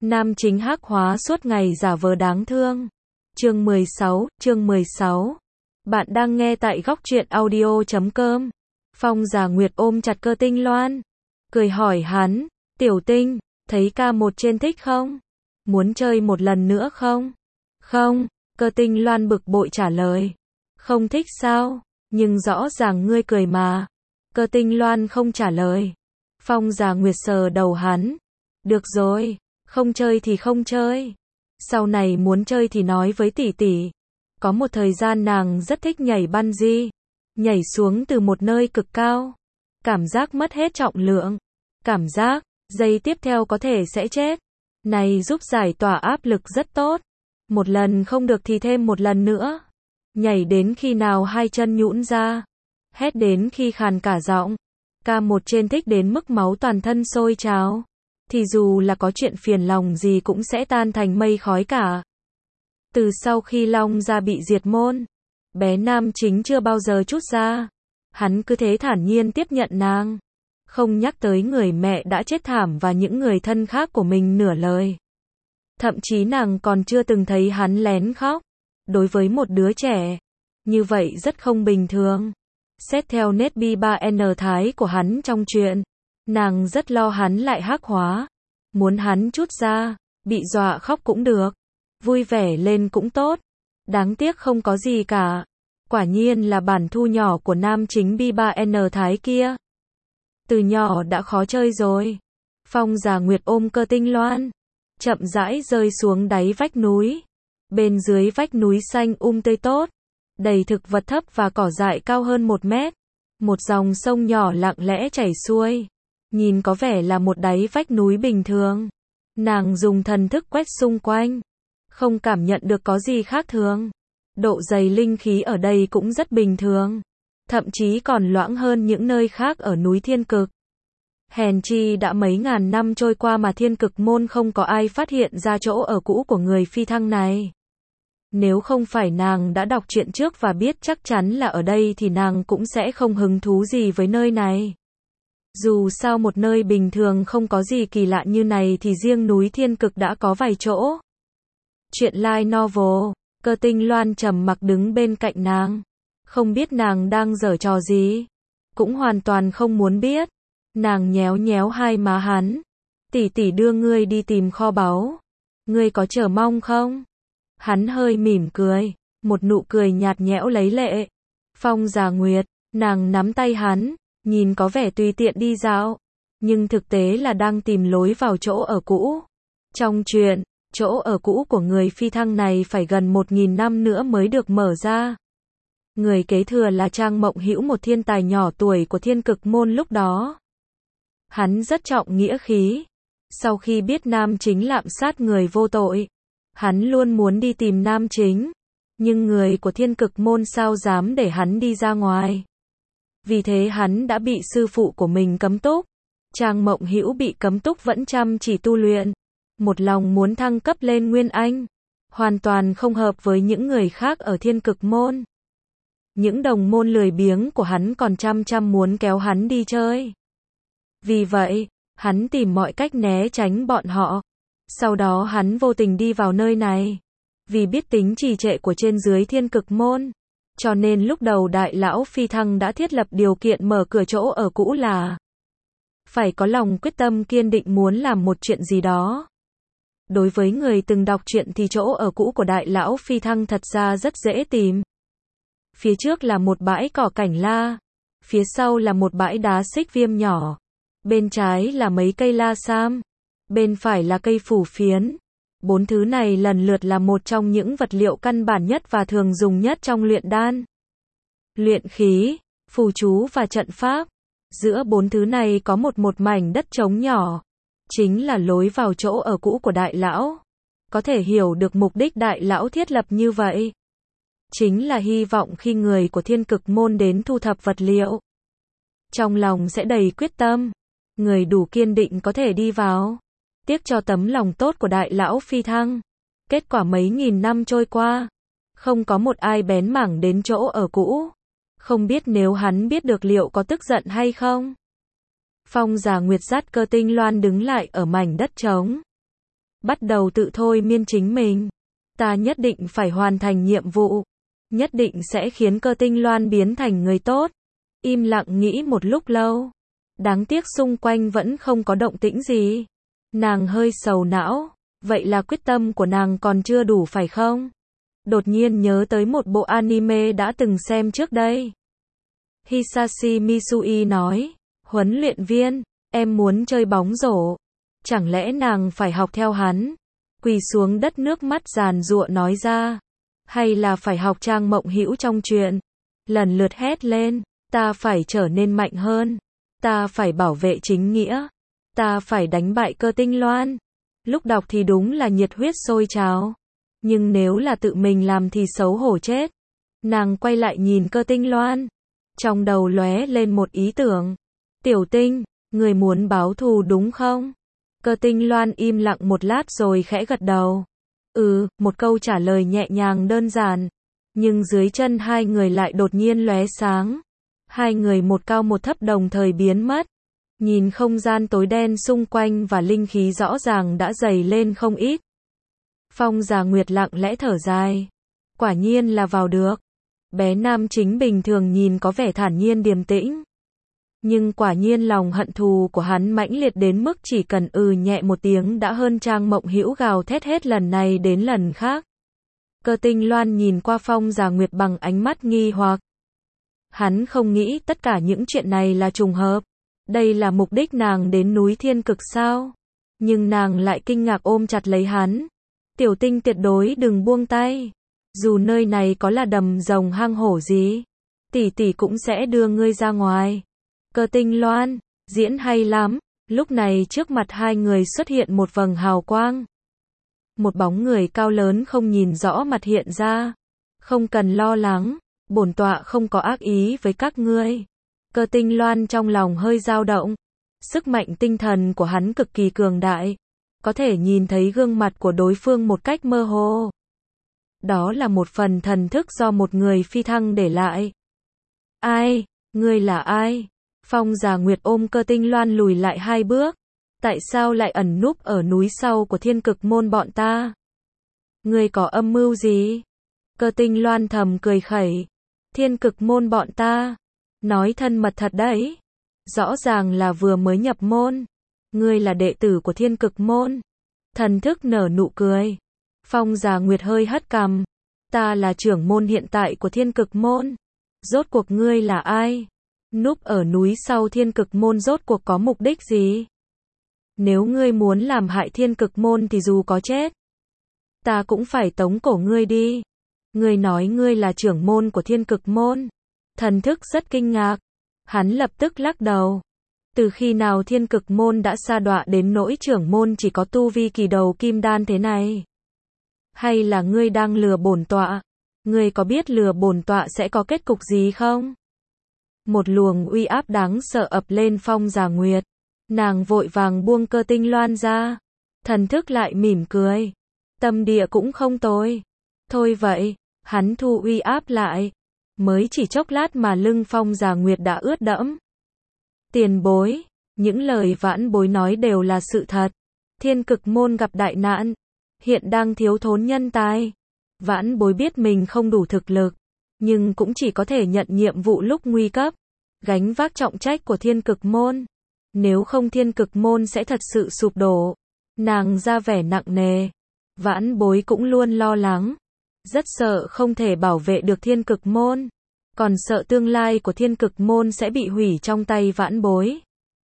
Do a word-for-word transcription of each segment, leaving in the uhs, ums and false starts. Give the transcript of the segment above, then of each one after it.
Nam chính hắc hóa suốt ngày giả vờ đáng thương. Chương mười sáu, chương mười sáu. Bạn đang nghe tại góc truyện audio chấm com. Phong Giả Nguyệt ôm chặt Cơ Tinh Loan, cười hỏi hắn, "Tiểu Tinh, thấy ca một trên thích không? Muốn chơi một lần nữa không?" "Không." Cơ Tinh Loan bực bội trả lời. "Không thích sao? Nhưng rõ ràng ngươi cười mà." Cơ Tinh Loan không trả lời. Phong Giả Nguyệt sờ đầu hắn. "Được rồi, không chơi thì không chơi. Sau này muốn chơi thì nói với tỷ tỷ." Có một thời gian nàng rất thích nhảy bungee, nhảy xuống từ một nơi cực cao. Cảm giác mất hết trọng lượng. Cảm giác, giây tiếp theo có thể sẽ chết. Này giúp giải tỏa áp lực rất tốt. Một lần không được thì thêm một lần nữa. Nhảy đến khi nào hai chân nhũn ra. Hét đến khi khàn cả giọng. Ca một trên thích đến mức máu toàn thân sôi trào. Thì dù là có chuyện phiền lòng gì cũng sẽ tan thành mây khói cả. Từ sau khi Long Gia bị diệt môn, bé nam chính chưa bao giờ trút ra. Hắn cứ thế thản nhiên tiếp nhận nàng. Không nhắc tới người mẹ đã chết thảm và những người thân khác của mình nửa lời. Thậm chí nàng còn chưa từng thấy hắn lén khóc. Đối với một đứa trẻ, như vậy rất không bình thường. Xét theo nét bi ba en thái của hắn trong chuyện, nàng rất lo hắn lại hắc hóa. Muốn hắn trút ra, bị dọa khóc cũng được. Vui vẻ lên cũng tốt. Đáng tiếc không có gì cả. Quả nhiên là bản thu nhỏ của nam chính bi ba en thái kia. Từ nhỏ đã khó chơi rồi. Phong Giả Nguyệt ôm Cơ Tinh Loan, chậm rãi rơi xuống đáy vách núi. Bên dưới vách núi xanh um tươi tốt, đầy thực vật thấp và cỏ dại cao hơn một mét. Một dòng sông nhỏ lặng lẽ chảy xuôi. Nhìn có vẻ là một đáy vách núi bình thường. Nàng dùng thần thức quét xung quanh. Không cảm nhận được có gì khác thường. Độ dày linh khí ở đây cũng rất bình thường. Thậm chí còn loãng hơn những nơi khác ở núi Thiên Cực. Hèn chi đã mấy ngàn năm trôi qua mà Thiên Cực môn không có ai phát hiện ra chỗ ở cũ của người phi thăng này. Nếu không phải nàng đã đọc truyện trước và biết chắc chắn là ở đây thì nàng cũng sẽ không hứng thú gì với nơi này. Dù sao một nơi bình thường không có gì kỳ lạ như này thì riêng núi Thiên Cực đã có vài chỗ. Chuyện light novel. Cơ Tinh Loan trầm mặc đứng bên cạnh nàng. Không biết nàng đang giở trò gì. Cũng hoàn toàn không muốn biết. Nàng nhéo nhéo hai má hắn. "Tỷ tỷ đưa ngươi đi tìm kho báu. Ngươi có chờ mong không?" Hắn hơi mỉm cười. Một nụ cười nhạt nhẽo lấy lệ. Phong Giả Nguyệt. Nàng nắm tay hắn. Nhìn có vẻ tùy tiện đi dạo. Nhưng thực tế là đang tìm lối vào chỗ ở cũ. Trong chuyện, chỗ ở cũ của người phi thăng này phải gần một nghìn năm nữa mới được mở ra. Người kế thừa là Trang Mộng Hữu, một thiên tài nhỏ tuổi của Thiên Cực môn lúc đó. Hắn rất trọng nghĩa khí. Sau khi biết nam chính lạm sát người vô tội, hắn luôn muốn đi tìm nam chính. Nhưng người của Thiên Cực môn sao dám để hắn đi ra ngoài. Vì thế hắn đã bị sư phụ của mình cấm túc. Trang Mộng Hữu bị cấm túc vẫn chăm chỉ tu luyện. Một lòng muốn thăng cấp lên Nguyên Anh. Hoàn toàn không hợp với những người khác ở Thiên Cực môn. Những đồng môn lười biếng của hắn còn chăm chăm muốn kéo hắn đi chơi. Vì vậy, hắn tìm mọi cách né tránh bọn họ. Sau đó hắn vô tình đi vào nơi này. Vì biết tính trì trệ của trên dưới Thiên Cực môn, cho nên lúc đầu đại lão phi thăng đã thiết lập điều kiện mở cửa chỗ ở cũ là phải có lòng quyết tâm kiên định muốn làm một chuyện gì đó. Đối với người từng đọc truyện thì chỗ ở cũ của đại lão phi thăng thật ra rất dễ tìm. Phía trước là một bãi cỏ cảnh la. Phía sau là một bãi đá xích viêm nhỏ. Bên trái là mấy cây la sam. Bên phải là cây phủ phiến. Bốn thứ này lần lượt là một trong những vật liệu căn bản nhất và thường dùng nhất trong luyện đan, luyện khí, phù chú và trận pháp. Giữa bốn thứ này có một một mảnh đất trống nhỏ. Chính là lối vào chỗ ở cũ của đại lão. Có thể hiểu được mục đích đại lão thiết lập như vậy. Chính là hy vọng khi người của Thiên Cực môn đến thu thập vật liệu, trong lòng sẽ đầy quyết tâm. Người đủ kiên định có thể đi vào. Tiếc cho tấm lòng tốt của đại lão phi thăng. Kết quả mấy nghìn năm trôi qua, không có một ai bén mảng đến chỗ ở cũ. Không biết nếu hắn biết được liệu có tức giận hay không. Phong Giả Nguyệt dắt Cơ Tinh Loan đứng lại ở mảnh đất trống. bắt đầu tự thôi miên chính mình. Ta nhất định phải hoàn thành nhiệm vụ. Nhất định sẽ khiến Cơ Tinh Loan biến thành người tốt. Im lặng nghĩ một lúc lâu. Đáng tiếc xung quanh vẫn không có động tĩnh gì. Nàng hơi sầu não. Vậy là quyết tâm của nàng còn chưa đủ phải không? Đột nhiên nhớ tới một bộ anime đã từng xem trước đây. Hisashi Misui nói, huấn luyện viên, em muốn chơi bóng rổ. Chẳng lẽ nàng phải học theo hắn? Quỳ xuống đất nước mắt giàn giụa nói ra. Hay là phải học Trang Mộng Hữu trong truyện? Lần lượt hét lên, ta phải trở nên mạnh hơn. Ta phải bảo vệ chính nghĩa. Ta phải đánh bại Cơ Tinh Loan. Lúc đọc thì đúng là nhiệt huyết sôi trào. Nhưng nếu là tự mình làm thì xấu hổ chết. Nàng quay lại nhìn Cơ Tinh Loan. Trong đầu lóe lên một ý tưởng. Tiểu Tinh, người muốn báo thù đúng không? Cơ Tinh Loan im lặng một lát rồi khẽ gật đầu. Ừ, một câu trả lời nhẹ nhàng đơn giản. Nhưng dưới chân hai người lại đột nhiên lóe sáng. Hai người một cao một thấp đồng thời biến mất. Nhìn không gian tối đen xung quanh và linh khí rõ ràng đã dày lên không ít. Phong Giả Nguyệt lặng lẽ thở dài. Quả nhiên là vào được. Bé nam chính bình thường nhìn có vẻ thản nhiên điềm tĩnh. Nhưng quả nhiên lòng hận thù của hắn mãnh liệt đến mức chỉ cần ừ nhẹ một tiếng đã hơn Trang Mộng Hữu gào thét hết lần này đến lần khác. Cơ Tinh Loan nhìn qua Phong Giả Nguyệt bằng ánh mắt nghi hoặc. Hắn không nghĩ tất cả những chuyện này là trùng hợp. Đây là mục đích nàng đến núi Thiên Cực sao? Nhưng nàng lại kinh ngạc ôm chặt lấy hắn. Tiểu Tinh tuyệt đối đừng buông tay. Dù nơi này có là đầm rồng hang hổ gì, tỷ tỷ cũng sẽ đưa ngươi ra ngoài. Cơ Tinh Loan, diễn hay lắm. Lúc này trước mặt hai người xuất hiện một vầng hào quang. Một bóng người cao lớn không nhìn rõ mặt hiện ra. Không cần lo lắng, bổn tọa không có ác ý với các ngươi. Cơ Tinh Loan trong lòng hơi dao động. Sức mạnh tinh thần của hắn cực kỳ cường đại. Có thể nhìn thấy gương mặt của đối phương một cách mơ hồ. Đó là một phần thần thức do một người phi thăng để lại. Ai? Ngươi là ai? Phong Giả Nguyệt ôm Cơ Tinh Loan lùi lại hai bước. Tại sao lại ẩn núp ở núi sau của Thiên Cực môn bọn ta? Ngươi có âm mưu gì? Cơ Tinh Loan thầm cười khẩy. Thiên Cực môn bọn ta? Nói thân mật thật đấy. Rõ ràng là vừa mới nhập môn. Ngươi là đệ tử của Thiên Cực môn. Thần thức nở nụ cười. Phong Giả Nguyệt hơi hất cằm. Ta là trưởng môn hiện tại của Thiên Cực môn. Rốt cuộc ngươi là ai? Núp ở núi sau Thiên Cực môn rốt cuộc có mục đích gì? Nếu ngươi muốn làm hại Thiên Cực môn thì dù có chết, ta cũng phải tống cổ ngươi đi. Ngươi nói ngươi là trưởng môn của Thiên Cực môn. Thần thức rất kinh ngạc. Hắn lập tức lắc đầu. Từ khi nào Thiên Cực môn đã sa đọa đến nỗi trưởng môn chỉ có tu vi kỳ đầu kim đan thế này? Hay là ngươi đang lừa bổn tọa? Ngươi có biết lừa bổn tọa sẽ có kết cục gì không? Một luồng uy áp đáng sợ ập lên Phong Giả Nguyệt. Nàng vội vàng buông Cơ Tinh Loan ra. Thần thức lại mỉm cười. Tâm địa cũng không tồi. Thôi vậy, hắn thu uy áp lại. Mới chỉ chốc lát mà lưng Phong Giả Nguyệt đã ướt đẫm. Tiền bối, những lời vãn bối nói đều là sự thật. Thiên Cực môn gặp đại nạn, hiện đang thiếu thốn nhân tài. Vãn bối biết mình không đủ thực lực, nhưng cũng chỉ có thể nhận nhiệm vụ lúc nguy cấp, gánh vác trọng trách của Thiên Cực môn. Nếu không Thiên Cực môn sẽ thật sự sụp đổ. Nàng ra vẻ nặng nề. Vãn bối cũng luôn lo lắng. Rất sợ không thể bảo vệ được Thiên Cực môn. Còn sợ tương lai của Thiên Cực môn sẽ bị hủy trong tay vãn bối.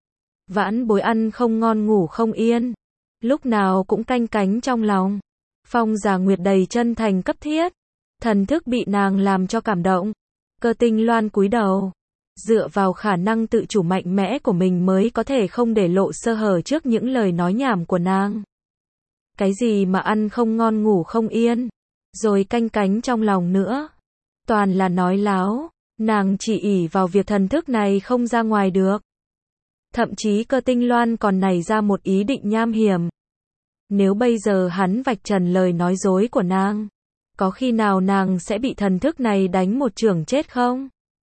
Vãn bối ăn không ngon ngủ không yên. Lúc nào cũng canh cánh trong lòng. Phong Giả Nguyệt đầy chân thành cấp thiết. Thần thức bị nàng làm cho cảm động. Cơ Tinh Loan cúi đầu. Dựa vào khả năng tự chủ mạnh mẽ của mình mới có thể không để lộ sơ hở trước những lời nói nhảm của nàng. Cái gì mà ăn không ngon ngủ không yên, rồi canh cánh trong lòng nữa. Toàn là nói láo, nàng chỉ ỷ vào việc thần thức này không ra ngoài được. Thậm chí Cơ Tinh Loan còn nảy ra một ý định nham hiểm. Nếu bây giờ hắn vạch trần lời nói dối của nàng, có khi nào nàng sẽ bị thần thức này đánh một chưởng chết không?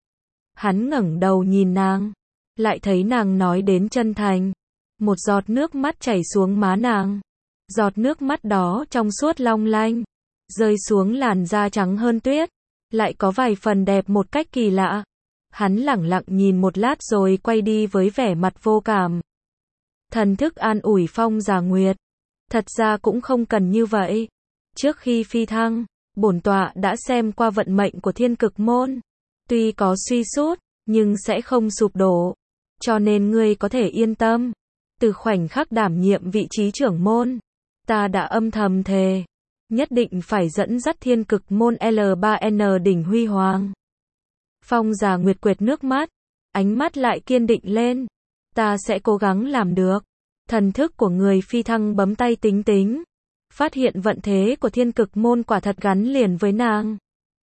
Hắn ngẩng đầu nhìn nàng, lại thấy nàng nói đến chân thành. Một giọt nước mắt chảy xuống má nàng. Giọt nước mắt đó trong suốt long lanh, rơi xuống làn da trắng hơn tuyết, lại có vài phần đẹp một cách kỳ lạ. Hắn lẳng lặng nhìn một lát rồi quay đi với vẻ mặt vô cảm. Thần thức an ủi Phong Giả Nguyệt. Thật ra cũng không cần như vậy. Trước khi phi thăng, bổn tọa đã xem qua vận mệnh của Thiên Cực Môn. Tuy có suy sút, nhưng sẽ không sụp đổ. Cho nên ngươi có thể yên tâm. Từ khoảnh khắc đảm nhiệm vị trí trưởng môn, ta đã âm thầm thề, nhất định phải dẫn dắt Thiên Cực Môn L ba N đỉnh huy hoàng. Phong Giả Nguyệt quệt nước mắt, ánh mắt lại kiên định lên. Ta sẽ cố gắng làm được. Thần thức của người phi thăng bấm tay tính tính, phát hiện vận thế của Thiên Cực Môn quả thật gắn liền với nàng.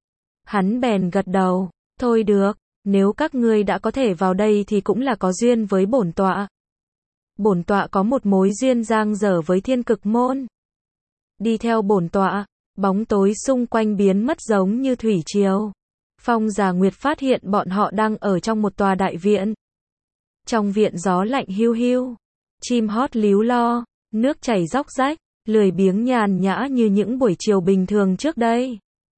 Hắn bèn gật đầu, thôi được, nếu các ngươi đã có thể vào đây thì cũng là có duyên với bổn tọa. Bổn tọa có một mối duyên dang dở với Thiên Cực Môn. Đi theo bổn tọa, bóng tối xung quanh biến mất giống như thủy triều. Phong Giả Nguyệt phát hiện bọn họ đang ở trong một tòa đại viện. Trong viện gió lạnh hiu hiu, chim hót líu lo, nước chảy róc rách, lười biếng nhàn nhã như những buổi chiều bình thường trước đây.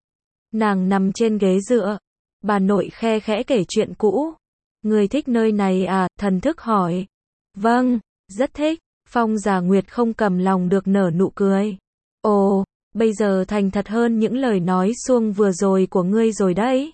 Nàng nằm trên ghế dựa, bà nội khe khẽ kể chuyện cũ. Người thích nơi này à? Thần thức hỏi. Vâng, rất thích. Phong Giả Nguyệt không cầm lòng được nở nụ cười. Ồ, bây giờ thành thật hơn những lời nói suông vừa rồi của ngươi rồi đấy.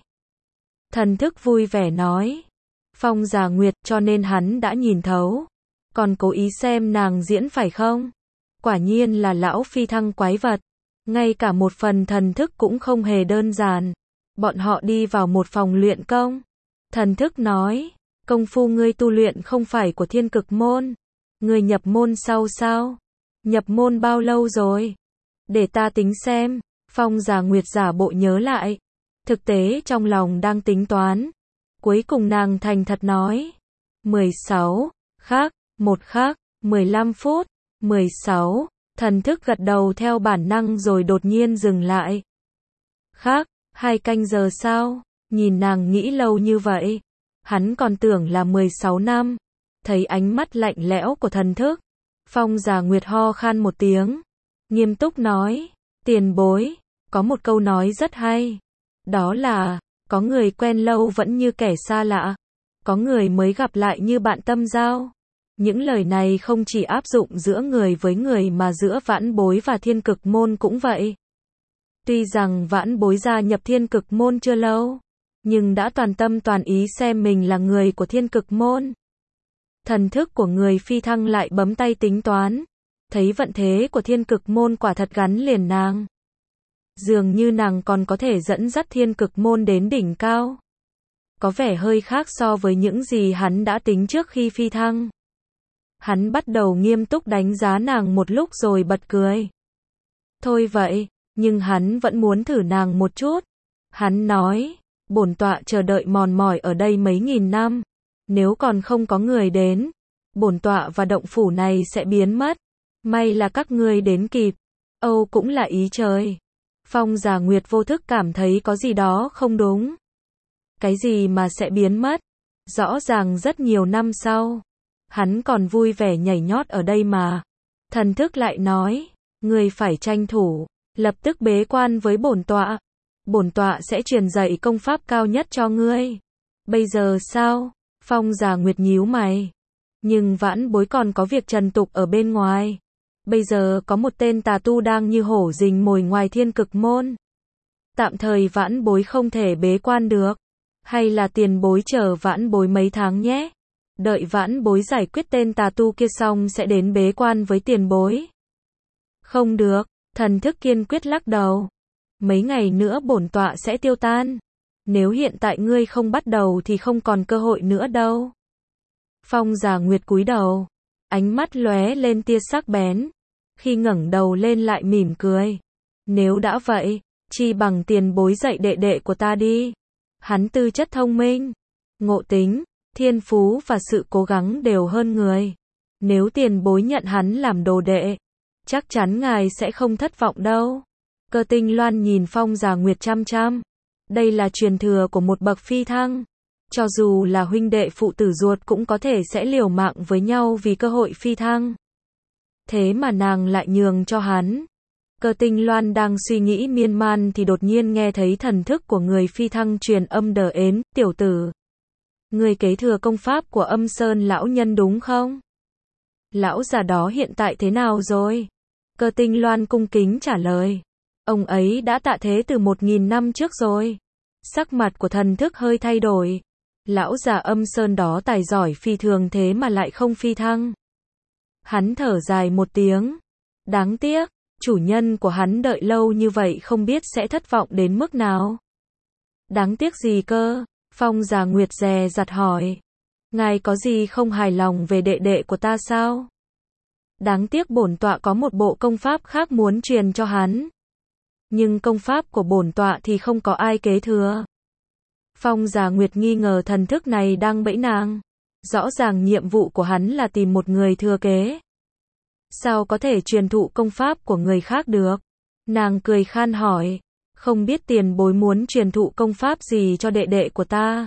Thần thức vui vẻ nói. Phong Giả Nguyệt, cho nên hắn đã nhìn thấu. Còn cố ý xem nàng diễn phải không? Quả nhiên là lão phi thăng quái vật. Ngay cả một phần thần thức cũng không hề đơn giản. Bọn họ đi vào một phòng luyện công. Thần thức nói, công phu ngươi tu luyện không phải của Thiên Cực Môn. Ngươi nhập môn sau sao? Nhập môn bao lâu rồi? Để ta tính xem. Phong Giả Nguyệt giả bộ nhớ lại. Thực tế trong lòng đang tính toán. Cuối cùng nàng thành thật nói. mười sáu, khác, một khác, mười lăm phút, mười sáu, thần thức gật đầu theo bản năng rồi đột nhiên dừng lại. Khác, hai canh giờ sao? Nhìn nàng nghĩ lâu như vậy. Hắn còn tưởng là mười sáu năm. Thấy ánh mắt lạnh lẽo của thần thức. Phong Giả Nguyệt ho khan một tiếng. Nghiêm túc nói. Tiền bối, có một câu nói rất hay. Đó là, có người quen lâu vẫn như kẻ xa lạ. Có người mới gặp lại như bạn tâm giao. Những lời này không chỉ áp dụng giữa người với người mà giữa Vãn Bối và Thiên Cực Môn cũng vậy. Tuy rằng Vãn Bối gia nhập Thiên Cực Môn chưa lâu, nhưng đã toàn tâm toàn ý xem mình là người của Thiên Cực Môn. Thần thức của người phi thăng lại bấm tay tính toán, thấy vận thế của Thiên Cực Môn quả thật gắn liền nàng. Dường như nàng còn có thể dẫn dắt Thiên Cực Môn đến đỉnh cao. Có vẻ hơi khác so với những gì hắn đã tính trước khi phi thăng. Hắn bắt đầu nghiêm túc đánh giá nàng một lúc rồi bật cười. Thôi vậy, nhưng hắn vẫn muốn thử nàng một chút. Hắn nói, bổn tọa chờ đợi mòn mỏi ở đây mấy nghìn năm. Nếu còn không có người đến, bổn tọa và động phủ này sẽ biến mất. May là các ngươi đến kịp. Âu cũng là ý trời. Phong Giả Nguyệt vô thức cảm thấy có gì đó không đúng. Cái gì mà sẽ biến mất? Rõ ràng rất nhiều năm sau. Hắn còn vui vẻ nhảy nhót ở đây mà. Thần thức lại nói, ngươi phải tranh thủ, lập tức bế quan với bổn tọa. Bổn tọa sẽ truyền dạy công pháp cao nhất cho ngươi. Bây giờ sao? Phong Giả Nguyệt nhíu mày. Nhưng Vãn Bối còn có việc trần tục ở bên ngoài. Bây giờ có một tên tà tu đang như hổ rình mồi ngoài Thiên Cực Môn. Tạm thời Vãn Bối không thể bế quan được. Hay là tiền bối chờ Vãn Bối mấy tháng nhé. Đợi Vãn Bối giải quyết tên tà tu kia xong sẽ đến bế quan với tiền bối. Không được, thần thức kiên quyết lắc đầu. Mấy ngày nữa bổn tọa sẽ tiêu tan. Nếu hiện tại ngươi không bắt đầu thì không còn cơ hội nữa đâu. Phong Giả Nguyệt cúi đầu, ánh mắt lóe lên tia sắc bén. Khi ngẩng đầu lên lại mỉm cười. Nếu đã vậy, chi bằng tiền bối dạy đệ đệ của ta đi. Hắn tư chất thông minh, ngộ tính, thiên phú và sự cố gắng đều hơn người. Nếu tiền bối nhận hắn làm đồ đệ, chắc chắn ngài sẽ không thất vọng đâu. Cơ Tinh Loan nhìn Phong Giả Nguyệt chăm chăm. Đây là truyền thừa của một bậc phi thăng. Cho dù là huynh đệ phụ tử ruột cũng có thể sẽ liều mạng với nhau vì cơ hội phi thăng. thế mà nàng lại nhường cho hắn. Cơ Tinh Loan đang suy nghĩ miên man thì đột nhiên nghe thấy thần thức của người phi thăng truyền âm đờ ến, tiểu tử. Người kế thừa công pháp của Âm Sơn lão nhân đúng không? Lão già đó hiện tại thế nào rồi? Cơ Tinh Loan cung kính trả lời. Ông ấy đã tạ thế từ một nghìn năm trước rồi. Sắc mặt của thần thức hơi thay đổi. Lão già Âm Sơn đó tài giỏi phi thường thế mà lại không phi thăng. Hắn thở dài một tiếng. Đáng tiếc, chủ nhân của hắn đợi lâu như vậy không biết sẽ thất vọng đến mức nào. Đáng tiếc gì cơ? Phong Già Nguyệt dè dặt hỏi. Ngài có gì không hài lòng về đệ đệ của ta sao? Đáng tiếc bổn tọa có một bộ công pháp khác muốn truyền cho hắn. Nhưng công pháp của bổn tọa thì không có ai kế thừa. Phong Già Nguyệt nghi ngờ thần thức này đang bẫy nàng. Rõ ràng nhiệm vụ của hắn là tìm một người thừa kế. Sao có thể truyền thụ công pháp của người khác được? Nàng cười khan hỏi. Không biết tiền bối muốn truyền thụ công pháp gì cho đệ đệ của ta?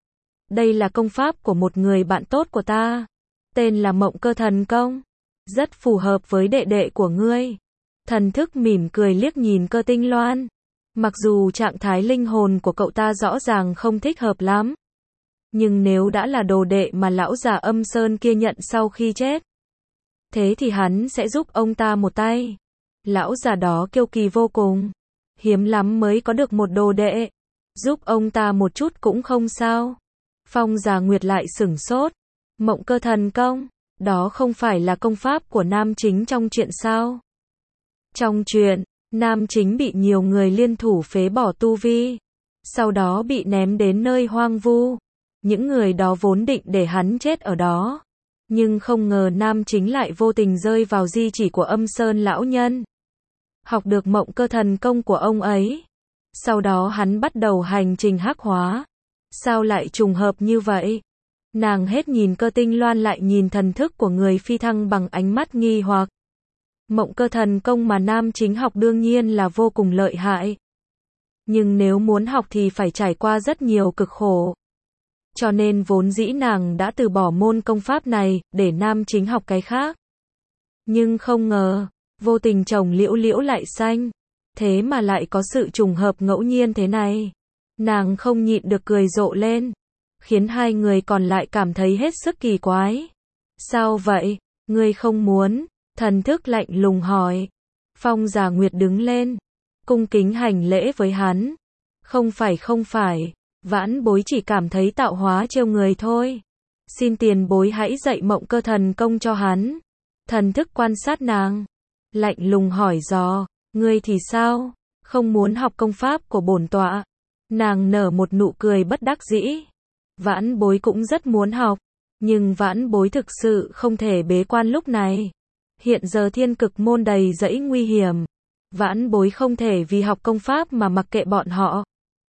Đây là công pháp của một người bạn tốt của ta. Tên là Mộng Cơ Thần Công. Rất phù hợp với đệ đệ của ngươi. Thần thức mỉm cười liếc nhìn Cơ Tinh Loan. Mặc dù trạng thái linh hồn của cậu ta rõ ràng không thích hợp lắm. Nhưng nếu đã là đồ đệ mà lão già Âm Sơn kia nhận sau khi chết, thế thì hắn sẽ giúp ông ta một tay. Lão già đó kiêu kỳ vô cùng. Hiếm lắm mới có được một đồ đệ. Giúp ông ta một chút cũng không sao. Phong Già Nguyệt lại sửng sốt. Mộng Cơ Thần Công, đó không phải là công pháp của nam chính trong truyện sao? Trong truyện, nam chính bị nhiều người liên thủ phế bỏ tu vi. Sau đó bị ném đến nơi hoang vu. Những người đó vốn định để hắn chết ở đó. Nhưng không ngờ nam chính lại vô tình rơi vào di chỉ của Âm Sơn lão nhân. Học được Mộng Cơ Thần Công của ông ấy. Sau đó hắn bắt đầu hành trình hắc hóa. Sao lại trùng hợp như vậy? Nàng hết nhìn Cơ Tinh Loan lại nhìn thần thức của người phi thăng bằng ánh mắt nghi hoặc. Mộng Cơ Thần Công mà nam chính học đương nhiên là vô cùng lợi hại. Nhưng nếu muốn học thì phải trải qua rất nhiều cực khổ. Cho nên vốn dĩ nàng đã từ bỏ môn công pháp này, để nam chính học cái khác. Nhưng không ngờ, vô tình trồng liễu liễu lại xanh. Thế mà lại có sự trùng hợp ngẫu nhiên thế này. Nàng không nhịn được cười rộ lên. Khiến hai người còn lại cảm thấy hết sức kỳ quái. Sao vậy? Ngươi không muốn? Thần thức lạnh lùng hỏi. Phong Già Nguyệt đứng lên. Cung kính hành lễ với hắn. Không phải không phải. Vãn bối chỉ cảm thấy tạo hóa trêu người thôi. Xin tiền bối hãy dạy Mộng Cơ Thần Công cho hắn. Thần thức quan sát nàng. Lạnh lùng hỏi dò. Ngươi thì sao? Không muốn học công pháp của bổn tọa. Nàng nở một nụ cười bất đắc dĩ. Vãn bối cũng rất muốn học. Nhưng vãn bối thực sự không thể bế quan lúc này. Hiện giờ Thiên Cực Môn đầy rẫy nguy hiểm. Vãn bối không thể vì học công pháp mà mặc kệ bọn họ.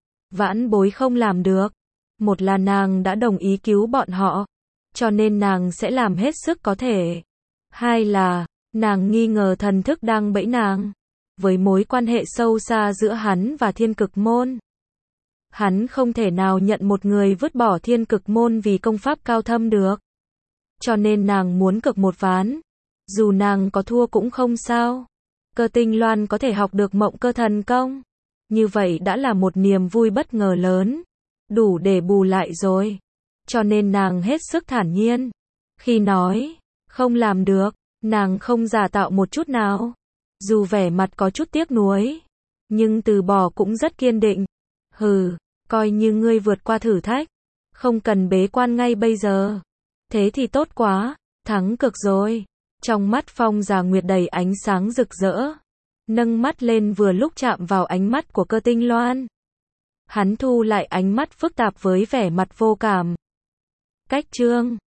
Vãn bối không làm được. Một là nàng đã đồng ý cứu bọn họ. Cho nên nàng sẽ làm hết sức có thể. Hai là, nàng nghi ngờ thần thức đang bẫy nàng. Với mối quan hệ sâu xa giữa hắn và Thiên Cực Môn. Hắn không thể nào nhận một người vứt bỏ Thiên Cực Môn vì công pháp cao thâm được. Cho nên nàng muốn cược một ván. Dù nàng có thua cũng không sao. Cơ Tinh Loan có thể học được Mộng Cơ Thần Công. Như vậy đã là một niềm vui bất ngờ lớn. Đủ để bù lại rồi. Cho nên nàng hết sức thản nhiên. Khi nói, không làm được, nàng không giả tạo một chút nào. Dù vẻ mặt có chút tiếc nuối. Nhưng từ bỏ cũng rất kiên định. Hừ, coi như ngươi vượt qua thử thách. Không cần bế quan ngay bây giờ. Thế thì tốt quá, thắng cực rồi. Trong mắt Phong Già Nguyệt đầy ánh sáng rực rỡ. Nâng mắt lên vừa lúc chạm vào ánh mắt của Cơ Tinh Loan. Hắn thu lại ánh mắt phức tạp với vẻ mặt vô cảm. Cách chương